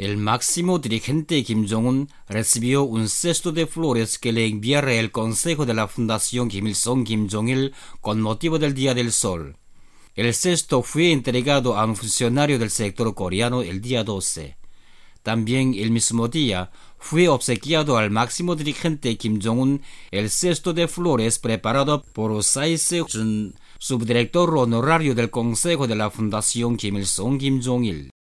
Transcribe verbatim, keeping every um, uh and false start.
El máximo dirigente Kim Jong-un recibió un cesto de flores que le enviara el Consejo de la Fundación Kim Il-sung Kim Jong-il con motivo del Día del Sol. El cesto fue entregado a un funcionario del sector coreano el día doce. También el mismo día fue obsequiado al máximo dirigente Kim Jong-un el cesto de flores preparado por Tsai Se-jun, subdirector honorario del Consejo de la Fundación Kim Il-sung Kim Jong-il.